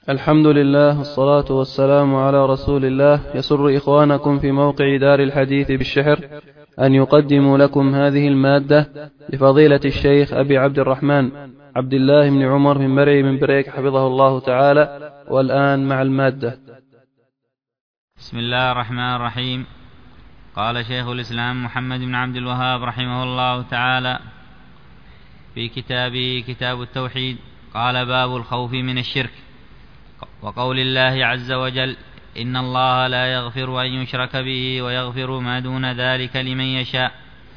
الحمد لله والصلاة والسلام على رسول الله. يسر إخوانكم في موقع دار الحديث بالشحر أن يقدموا لكم هذه المادة لفضيلة الشيخ أبي عبد الرحمن عبد الله بن عمر بن مرعي بن بريك حفظه الله تعالى. والآن مع المادة. بسم الله الرحمن الرحيم. قال شيخ الإسلام محمد بن عبد الوهاب رحمه الله تعالى في كتابه كتاب التوحيد، قال: باب الخوف من الشرك، وقول الله عز وجل: إن الله لا يغفر أن يشرك به ويغفر ما دون ذلك لمن يشاء.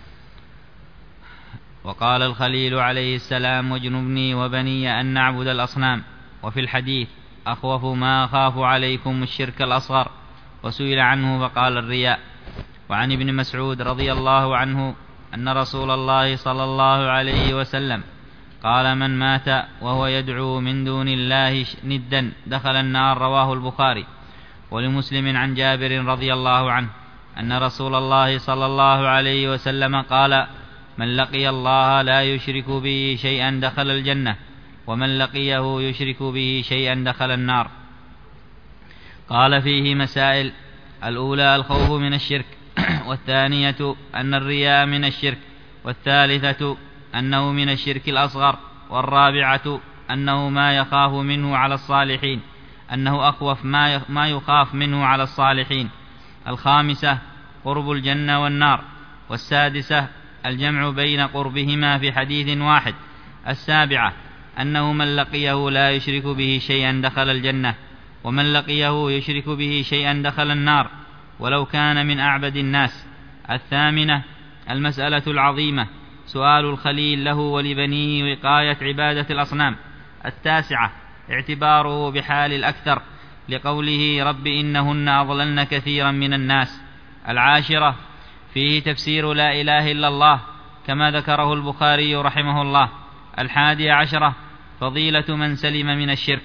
وقال الخليل عليه السلام: واجنبني وبني أن نعبد الأصنام. وفي الحديث: أخوف ما أخاف عليكم الشرك الأصغر. وسئل عنه فقال: الرياء. وعن ابن مسعود رضي الله عنه أن رسول الله صلى الله عليه وسلم قال: من مات وهو يدعو من دون الله ندا دخل النار. رواه البخاري. ولمسلم عن جابر رضي الله عنه أن رسول الله صلى الله عليه وسلم قال: من لقي الله لا يشرك به شيئا دخل الجنة، ومن لقيه يشرك به شيئا دخل النار. قال: فيه مسائل: الأولى الخوف من الشرك، والثانية أن الرياء من الشرك، والثالثة أنه من الشرك الأصغر، والرابعة أنه ما يخاف منه على الصالحين، أنه أخوف ما يخاف منه على الصالحين، الخامسة قرب الجنة والنار، والسادسة الجمع بين قربهما في حديث واحد، السابعة أنه من لقيه لا يشرك به شيئا دخل الجنة، ومن لقيه يشرك به شيئا دخل النار ولو كان من أعبد الناس، الثامنة المسألة العظيمة سؤال الخليل له ولبنيه وقاية عبادة الأصنام، التاسعة اعتباره بحال الأكثر لقوله: رب إنهن أضللن كثيرا من الناس، العاشرة فيه تفسير لا إله إلا الله كما ذكره البخاري رحمه الله، الحادية عشرة فضيلة من سلم من الشرك.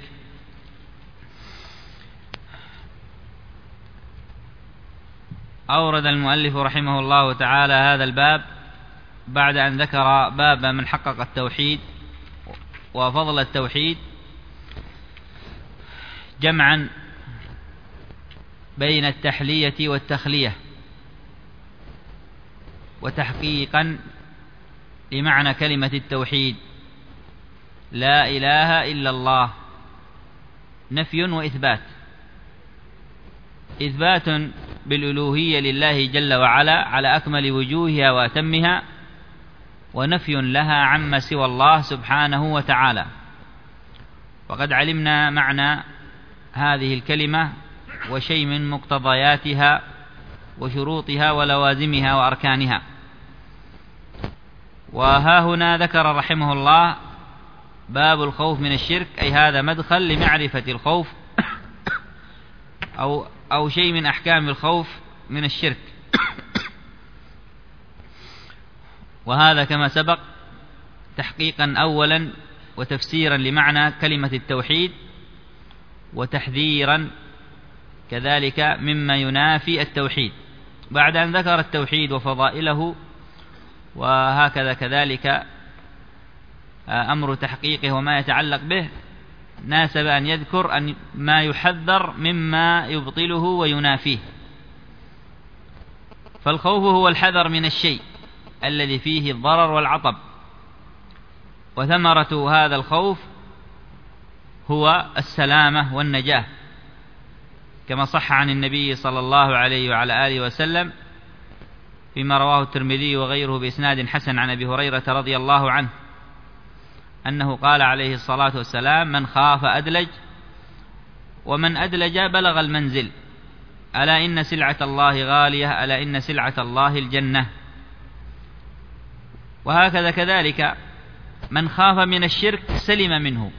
أورد المؤلف رحمه الله تعالى هذا الباب بعد أن ذكر باب من حقق التوحيد وفضل التوحيد، جمعا بين التحلية والتخلية، وتحقيقا لمعنى كلمة التوحيد: لا إله إلا الله، نفي وإثبات. إثبات بالألوهية لله جل وعلا على أكمل وجوهها وأتمها، ونفي لها عما سوى الله سبحانه وتعالى. وقد علمنا معنى هذه الكلمة وشيء من مقتضياتها وشروطها ولوازمها وأركانها. وها هنا ذكر رحمه الله باب الخوف من الشرك، أي هذا مدخل لمعرفة الخوف أو شيء من أحكام الخوف من الشرك. وهذا كما سبق تحقيقا أولا وتفسيرا لمعنى كلمة التوحيد، وتحذيرا كذلك مما ينافي التوحيد. بعد أن ذكر التوحيد وفضائله وهكذا كذلك أمر تحقيقه وما يتعلق به، ناسب أن يذكر ما يحذر مما يبطله وينافيه. فالخوف هو الحذر من الشيء الذي فيه الضرر والعطب، وثمرة هذا الخوف هو السلامة والنجاة، كما صح عن النبي صلى الله عليه وعلى آله وسلم فيما رواه الترمذي وغيره بإسناد حسن عن أبي هريرة رضي الله عنه أنه قال عليه الصلاة والسلام: من خاف أدلج، ومن أدلج بلغ المنزل، ألا إن سلعة الله غالية، ألا إن سلعة الله الجنة. وهكذا كذلك من خاف من الشرك سلم منه،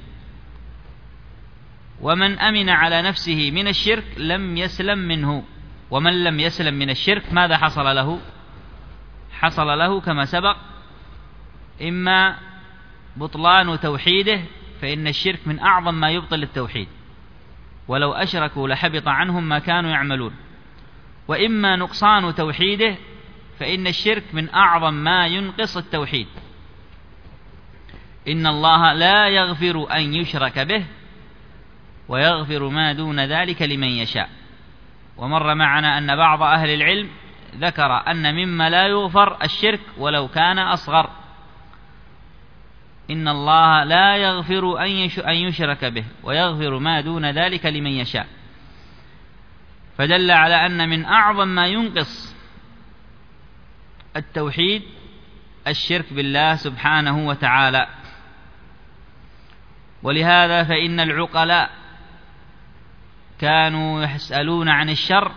ومن أمن على نفسه من الشرك لم يسلم منه. ومن لم يسلم من الشرك ماذا حصل له؟ حصل له كما سبق إما بطلان توحيده، فإن الشرك من أعظم ما يبطل التوحيد، ولو أشركوا لحبط عنهم ما كانوا يعملون، وإما نقصان توحيده، فإن الشرك من أعظم ما ينقص التوحيد. إن الله لا يغفر أن يشرك به ويغفر ما دون ذلك لمن يشاء. ومر معنا أن بعض أهل العلم ذكر أن مما لا يغفر الشرك ولو كان أصغر، إن الله لا يغفر أن يشرك به ويغفر ما دون ذلك لمن يشاء، فدل على أن من أعظم ما ينقص التوحيد الشرك بالله سبحانه وتعالى. ولهذا فإن العقلاء كانوا يسألون عن الشر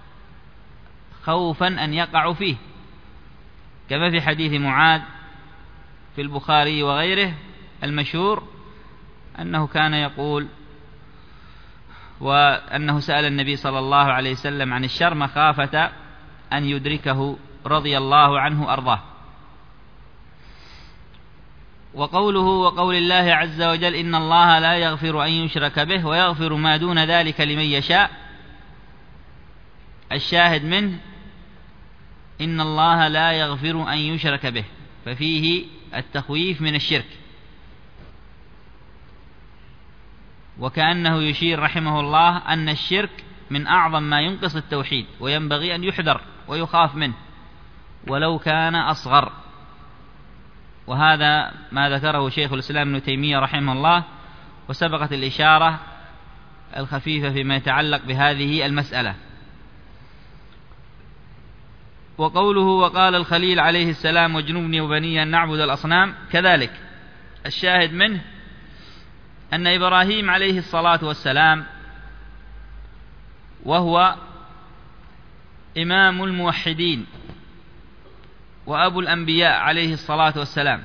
خوفا أن يقعوا فيه، كما في حديث معاذ في البخاري وغيره المشهور أنه كان يقول وأنه سأل النبي صلى الله عليه وسلم عن الشر مخافة أن يدركه رضي الله عنه أرضاه. وقوله وقول الله عز وجل إن الله لا يغفر أن يشرك به ويغفر ما دون ذلك لمن يشاء، الشاهد منه إن الله لا يغفر أن يشرك به، ففيه التخويف من الشرك، وكأنه يشير رحمه الله أن الشرك من أعظم ما ينقص التوحيد وينبغي أن يحذر ويخاف منه ولو كان أصغر. وهذا ما ذكره شيخ الإسلام ابن تيمية رحمه الله، وسبقت الإشارة الخفيفة فيما يتعلق بهذه المسألة. وقوله وقال الخليل عليه السلام واجنبني وبني أن نعبد الأصنام، كذلك الشاهد منه أن إبراهيم عليه الصلاة والسلام وهو إمام الموحدين وأبو الأنبياء عليه الصلاة والسلام،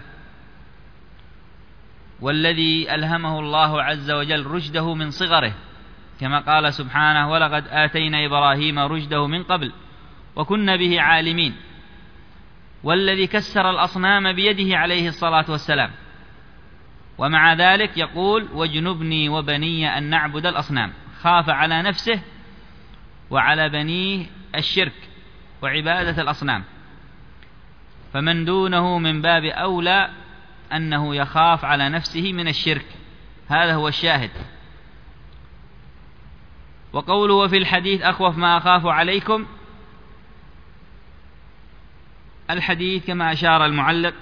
والذي ألهمه الله عز وجل رشده من صغره، كما قال سبحانه ولقد آتينا إبراهيم رشده من قبل وكنا به عالمين، والذي كسر الأصنام بيده عليه الصلاة والسلام، ومع ذلك يقول واجنبني وبني أن نعبد الأصنام، خاف على نفسه وعلى بنيه الشرك وعبادة الأصنام، فمن دونه من باب أولى أنه يخاف على نفسه من الشرك، هذا هو الشاهد. وقوله في الحديث أخوف ما أخاف عليكم، الحديث كما أشار المعلق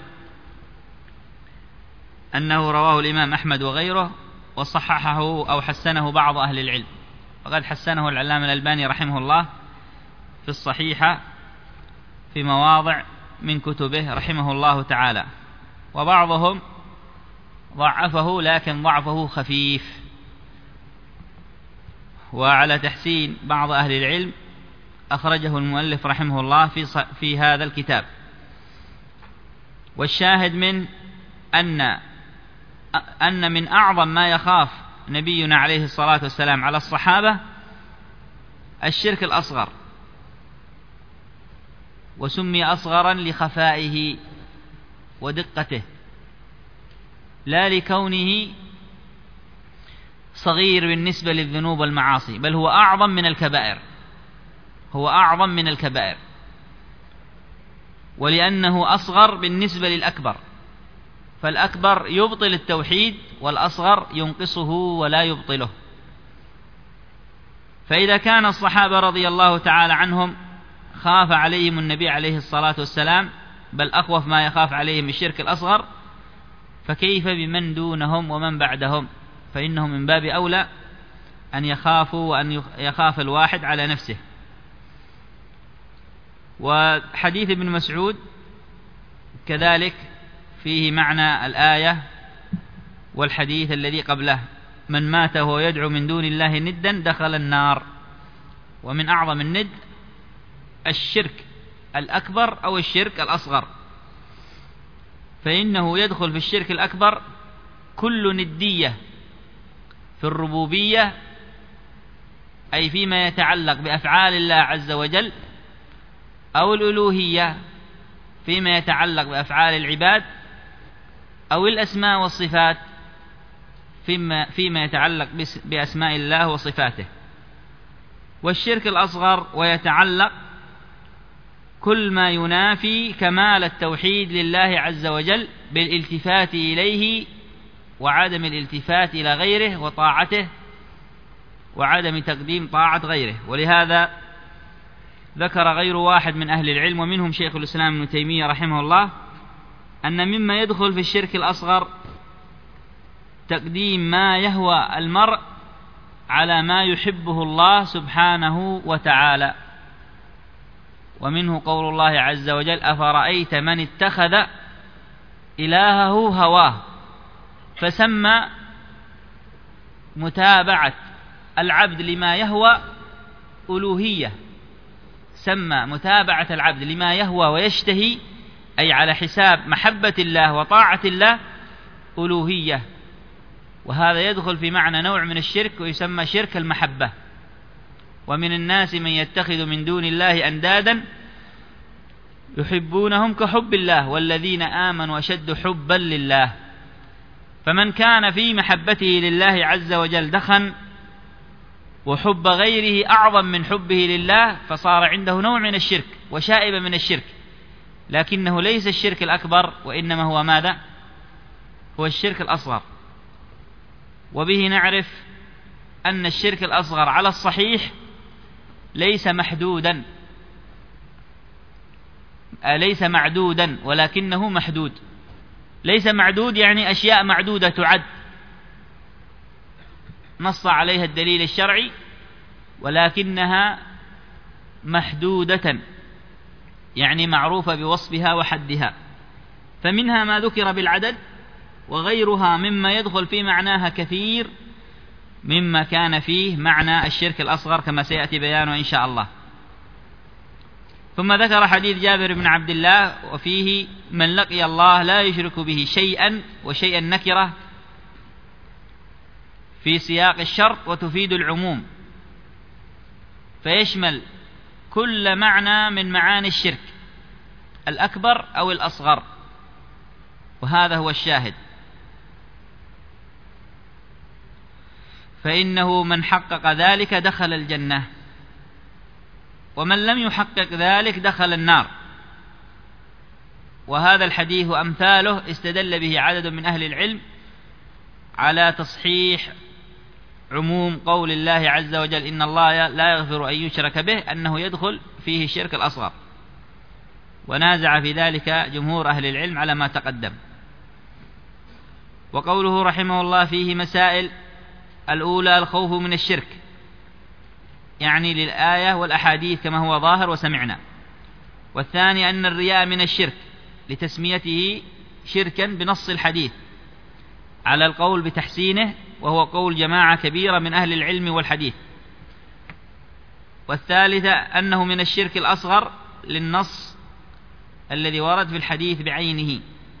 أنه رواه الإمام أحمد وغيره، وصححه أو حسنه بعض أهل العلم، وقد حسنه العلامة الألباني رحمه الله في الصحيحة في مواضع من كتبه رحمه الله تعالى، وبعضهم ضعفه لكن ضعفه خفيف. وعلى تحسين بعض أهل العلم أخرجه المؤلف رحمه الله في هذا الكتاب. والشاهد من أن من أعظم ما يخاف نبينا عليه الصلاة والسلام على الصحابة الشرك الأصغر، وسمي أصغرا لخفائه ودقته، لا لكونه صغير بالنسبة للذنوب والمعاصي، بل هو أعظم من الكبائر، هو أعظم من الكبائر، ولأنه أصغر بالنسبة للأكبر، فالأكبر يبطل التوحيد والأصغر ينقصه ولا يبطله. فإذا كان الصحابة رضي الله تعالى عنهم خاف عليهم النبي عليه الصلاة والسلام، بل أخوف ما يخاف عليهم الشرك الأصغر، فكيف بمن دونهم ومن بعدهم؟ فإنهم من باب أولى أن يخافوا وأن يخاف الواحد على نفسه. وحديث ابن مسعود كذلك فيه معنى الآية والحديث الذي قبله: من مات وهو يدعو من دون الله ندا دخل النار. ومن أعظم الند الشرك الأكبر أو الشرك الأصغر، فإنه يدخل في الشرك الأكبر كل ندية في الربوبية، أي فيما يتعلق بأفعال الله عز وجل، أو الألوهية فيما يتعلق بأفعال العباد، أو الأسماء والصفات فيما يتعلق بأسماء الله وصفاته. والشرك الأصغر ويتعلق كل ما ينافي كمال التوحيد لله عز وجل بالالتفات إليه وعدم الالتفات إلى غيره وطاعته وعدم تقديم طاعة غيره. ولهذا ذكر غير واحد من أهل العلم ومنهم شيخ الإسلام ابن تيمية رحمه الله أن مما يدخل في الشرك الأصغر تقديم ما يهوى المرء على ما يحبه الله سبحانه وتعالى. ومنه قول الله عز وجل: أفرأيت من اتخذ إلهه هواه. فسمى متابعة العبد لما يهوى ألوهية، سمى متابعة العبد لما يهوى ويشتهي أي على حساب محبة الله وطاعة الله ألوهية، وهذا يدخل في معنى نوع من الشرك ويسمى شرك المحبة. ومن الناس من يتخذ من دون الله أندادا يحبونهم كحب الله والذين آمنوا أشد حبا لله. فمن كان في محبته لله عز وجل دخن وحب غيره أعظم من حبه لله فصار عنده نوع من الشرك وشائبة من الشرك، لكنه ليس الشرك الأكبر وإنما هو ماذا؟ هو الشرك الأصغر. وبه نعرف أن الشرك الأصغر على الصحيح ليس محدودا، ليس معدودا ولكنه محدود. ليس معدود يعني أشياء معدودة تعد نص عليها الدليل الشرعي، ولكنها محدودة يعني معروفة بوصفها وحدها. فمنها ما ذكر بالعدد، وغيرها مما يدخل في معناها كثير مما كان فيه معنى الشرك الأصغر كما سيأتي بيانه إن شاء الله. ثم ذكر حديث جابر بن عبد الله وفيه: من لقي الله لا يشرك به شيئا، وشيئا نكرة في سياق الشرط وتفيد العموم، فيشمل كل معنى من معاني الشرك الأكبر أو الأصغر، وهذا هو الشاهد. فإنه من حقق ذلك دخل الجنة، ومن لم يحقق ذلك دخل النار. وهذا الحديث وأمثاله استدل به عدد من أهل العلم على تصحيح عموم قول الله عز وجل: إن الله لا يغفر أن يشرك به، أنه يدخل فيه الشرك الأصغر، ونازع في ذلك جمهور أهل العلم على ما تقدم. وقوله رحمه الله فيه مسائل: الأولى الخوف من الشرك، يعني للآية والأحاديث كما هو ظاهر وسمعنا. والثاني أن الرياء من الشرك لتسميته شركا بنص الحديث على القول بتحسينه، وهو قول جماعة كبيرة من أهل العلم والحديث. والثالثة أنه من الشرك الأصغر للنص الذي ورد في الحديث بعينه،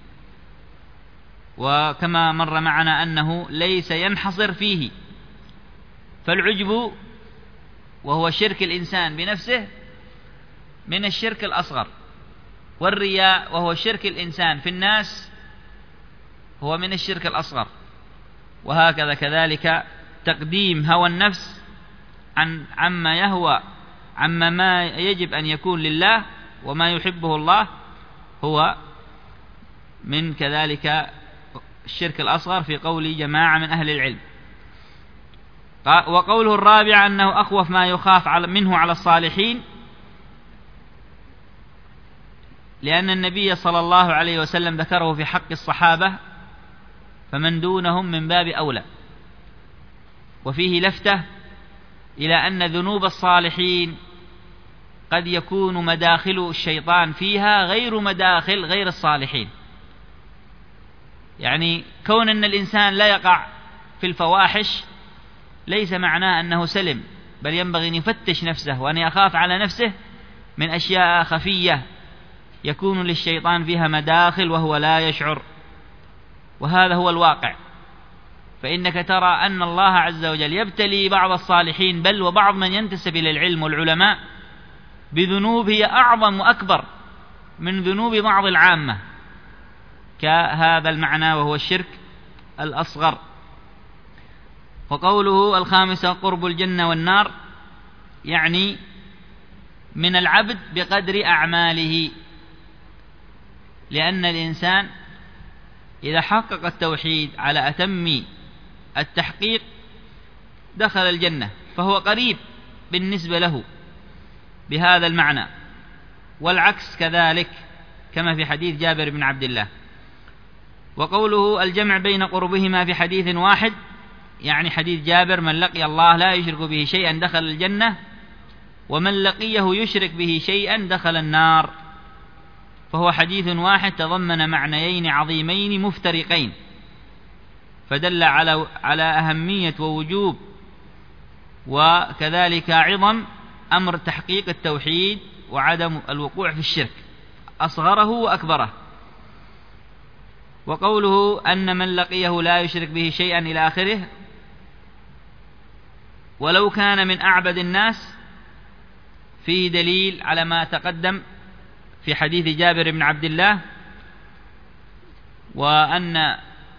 وكما مر معنا أنه ليس ينحصر فيه. فالعجب وهو شرك الإنسان بنفسه من الشرك الأصغر، والرياء وهو شرك الإنسان في الناس هو من الشرك الأصغر. وهكذا كذلك تقديم هوى النفس عما يهوى عما ما يجب أن يكون لله وما يحبه الله هو من كذلك الشرك الأصغر في قول جماعة من أهل العلم. وقوله الرابع أنه أخوف ما يخاف منه على الصالحين، لأن النبي صلى الله عليه وسلم ذكره في حق الصحابة، فمن دونهم من باب أولى. وفيه لفتة إلى أن ذنوب الصالحين قد يكون مداخل الشيطان فيها غير مداخل غير الصالحين. يعني كون أن الإنسان لا يقع في الفواحش ليس معناه أنه سلم، بل ينبغي أن يفتش نفسه وأن يخاف على نفسه من أشياء خفية يكون للشيطان فيها مداخل وهو لا يشعر. وهذا هو الواقع. فإنك ترى أن الله عز وجل يبتلي بعض الصالحين بل وبعض من ينتسب إلى العلم والعلماء بذنوب هي أعظم وأكبر من ذنوب بعض العامة، كهذا المعنى وهو الشرك الأصغر. وقوله الخامسة قرب الجنة والنار، يعني من العبد بقدر أعماله، لأن الإنسان إذا حقق التوحيد على أتم التحقيق دخل الجنة فهو قريب بالنسبة له بهذا المعنى، والعكس كذلك كما في حديث جابر بن عبد الله. وقوله الجمع بين قربهما في حديث واحد، يعني حديث جابر من لقي الله لا يشرك به شيئا دخل الجنة، ومن لقيه يشرك به شيئا دخل النار، فهو حديث واحد تضمن معنيين عظيمين مفترقين، فدل على أهمية ووجوب وكذلك عظم أمر تحقيق التوحيد وعدم الوقوع في الشرك أصغره وأكبره. وقوله أن من لقيه لا يشرك به شيئا إلى آخره، ولو كان من أعبد الناس، فيه دليل على ما تقدم في حديث جابر بن عبد الله، وأن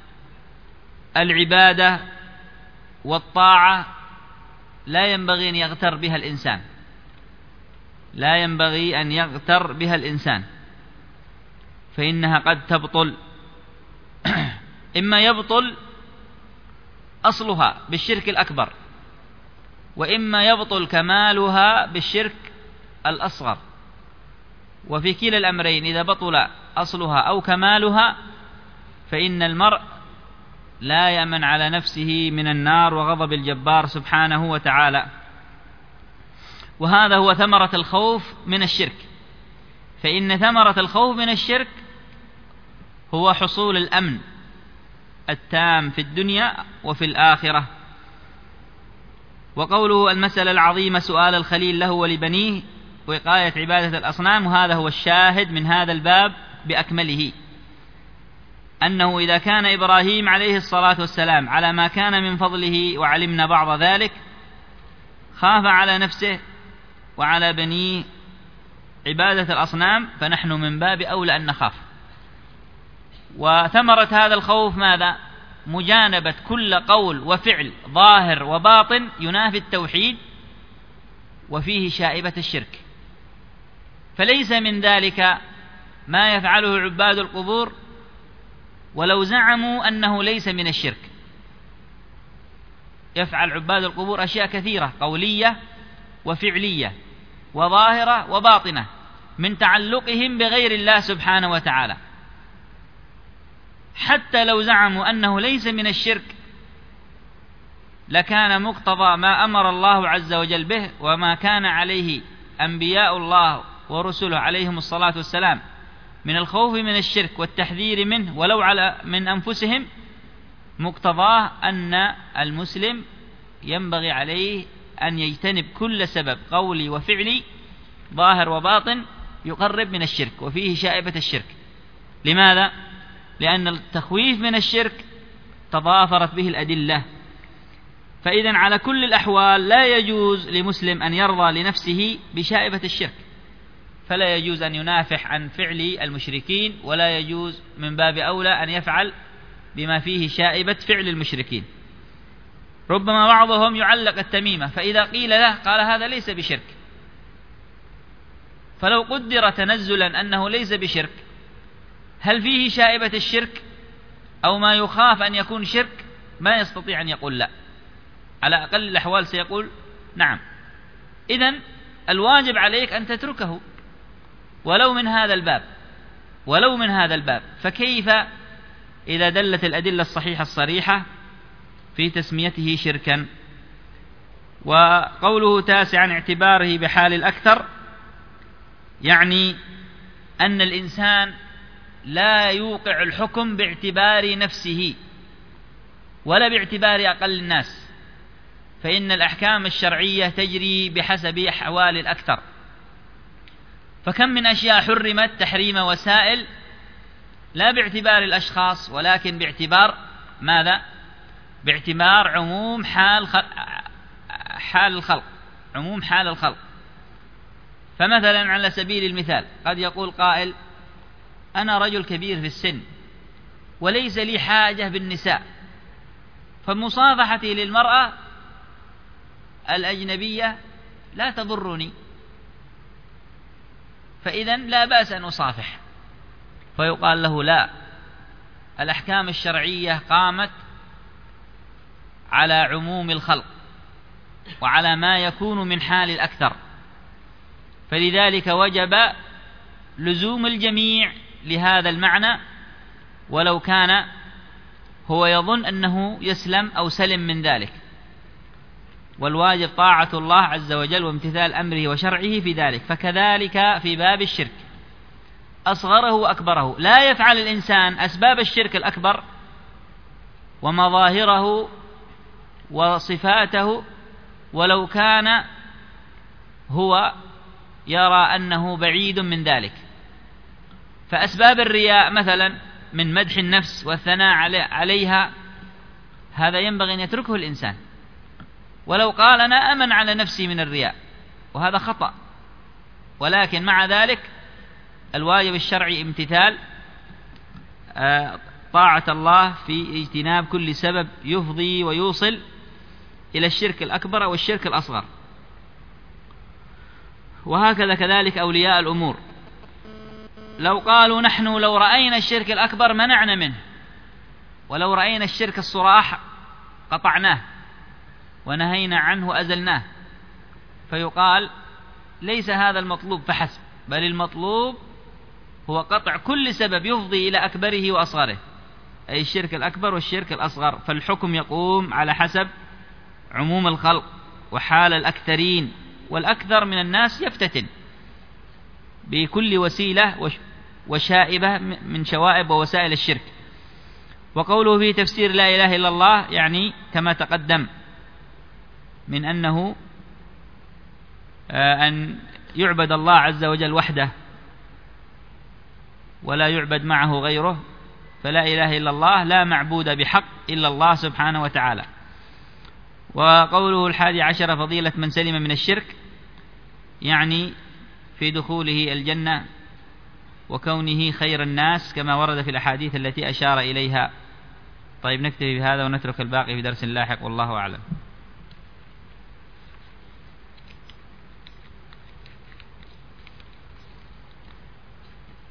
العبادة والطاعة لا ينبغي أن يغتر بها الإنسان، لا ينبغي أن يغتر بها الإنسان، فإنها قد تبطل إما يبطل أصلها بالشرك الأكبر، وإما يبطل كمالها بالشرك الأصغر، وفي كلا الأمرين إذا بطل أصلها أو كمالها فإن المرء لا يأمن على نفسه من النار وغضب الجبار سبحانه وتعالى. وهذا هو ثمرة الخوف من الشرك، فإن ثمرة الخوف من الشرك هو حصول الأمن التام في الدنيا وفي الآخرة. وقوله المسألة العظيمة سؤال الخليل له ولبنيه وقاية عبادة الأصنام، وهذا هو الشاهد من هذا الباب بأكمله، أنه إذا كان إبراهيم عليه الصلاة والسلام على ما كان من فضله وعلمنا بعض ذلك، خاف على نفسه وعلى بنيه عبادة الأصنام، فنحن من باب أولى أن نخاف. وثمرة هذا الخوف ماذا؟ مجانبة كل قول وفعل ظاهر وباطن ينافي التوحيد وفيه شائبة الشرك. فليس من ذلك ما يفعله عباد القبور ولو زعموا أنه ليس من الشرك. يفعل عباد القبور أشياء كثيرة قولية وفعلية وظاهرة وباطنة من تعلقهم بغير الله سبحانه وتعالى، حتى لو زعموا أنه ليس من الشرك لكان مقتضى ما أمر الله عز وجل به وما كان عليه أنبياء الله ورسله عليهم الصلاة والسلام من الخوف من الشرك والتحذير منه ولو على من أنفسهم، مقتضاه أن المسلم ينبغي عليه أن يجتنب كل سبب قولي وفعلي ظاهر وباطن يقرب من الشرك وفيه شائبة الشرك. لماذا؟ لأن التخويف من الشرك تضافرت به الأدلة. فإذا على كل الأحوال لا يجوز لمسلم أن يرضى لنفسه بشائبة الشرك، فلا يجوز أن ينافح عن فعل المشركين، ولا يجوز من باب أولى أن يفعل بما فيه شائبة فعل المشركين. ربما بعضهم يعلق التميمة، فإذا قيل له قال هذا ليس بشرك، فلو قدر تنزلا أنه ليس بشرك هل فيه شائبة الشرك أو ما يخاف أن يكون شرك؟ ما يستطيع أن يقول لا، على أقل الأحوال سيقول نعم. إذن الواجب عليك أن تتركه ولو من هذا الباب. فكيف إذا دلت الأدلة الصحيحة الصريحة في تسميته شركا؟ وقوله تاسعا اعتباره بحال الأكثر، يعني أن الإنسان لا يوقع الحكم باعتبار نفسه ولا باعتبار أقل الناس، فإن الأحكام الشرعية تجري بحسب أحوال الأكثر. فكم من أشياء حرمت تحريم وسائل لا باعتبار الأشخاص ولكن باعتبار ماذا؟ باعتبار عموم حال الخلق. فمثلا على سبيل المثال قد يقول قائل أنا رجل كبير في السن وليس لي حاجة بالنساء، فمصافحتي للمرأة الأجنبية لا تضرني، فإذا لا بأس أن أصافح. فيقال له لا، الأحكام الشرعية قامت على عموم الخلق، وعلى ما يكون من حال الأكثر، فلذلك وجب لزوم الجميع لهذا المعنى ولو كان هو يظن أنه يسلم أو سلم من ذلك. والواجب طاعة الله عز وجل وامتثال أمره وشرعه في ذلك. فكذلك في باب الشرك أصغره وأكبره، لا يفعل الإنسان أسباب الشرك الأكبر ومظاهره وصفاته ولو كان هو يرى أنه بعيد من ذلك. فأسباب الرياء مثلا من مدح النفس والثناء عليها، هذا ينبغي أن يتركه الإنسان ولو قال أنا أمن على نفسي من الرياء، وهذا خطأ. ولكن مع ذلك الواجب الشرعي امتثال طاعة الله في اجتناب كل سبب يفضي ويوصل إلى الشرك الأكبر أو الشرك الأصغر. وهكذا كذلك أولياء الأمور، لو قالوا نحن لو رأينا الشرك الأكبر منعنا منه، ولو رأينا الشرك الصراح قطعناه ونهينا عنه وأزلناه، فيقال ليس هذا المطلوب فحسب، بل المطلوب هو قطع كل سبب يفضي إلى أكبره وأصغره، أي الشرك الأكبر والشرك الأصغر. فالحكم يقوم على حسب عموم الخلق وحال الأكثرين، والأكثر من الناس يفتتن بكل وسيلة وشائبة من شوائب ووسائل الشرك. وقوله في تفسير لا إله إلا الله يعني كما تقدم من أنه أن يعبد الله عز وجل وحده ولا يعبد معه غيره، فلا إله إلا الله لا معبود بحق إلا الله سبحانه وتعالى. وقوله 11 فضيلة من سلم من الشرك يعني في دخوله الجنة وكونه خير الناس كما ورد في الأحاديث التي أشار إليها. طيب نكتفي بهذا ونترك الباقي في درس لاحق، والله أعلم.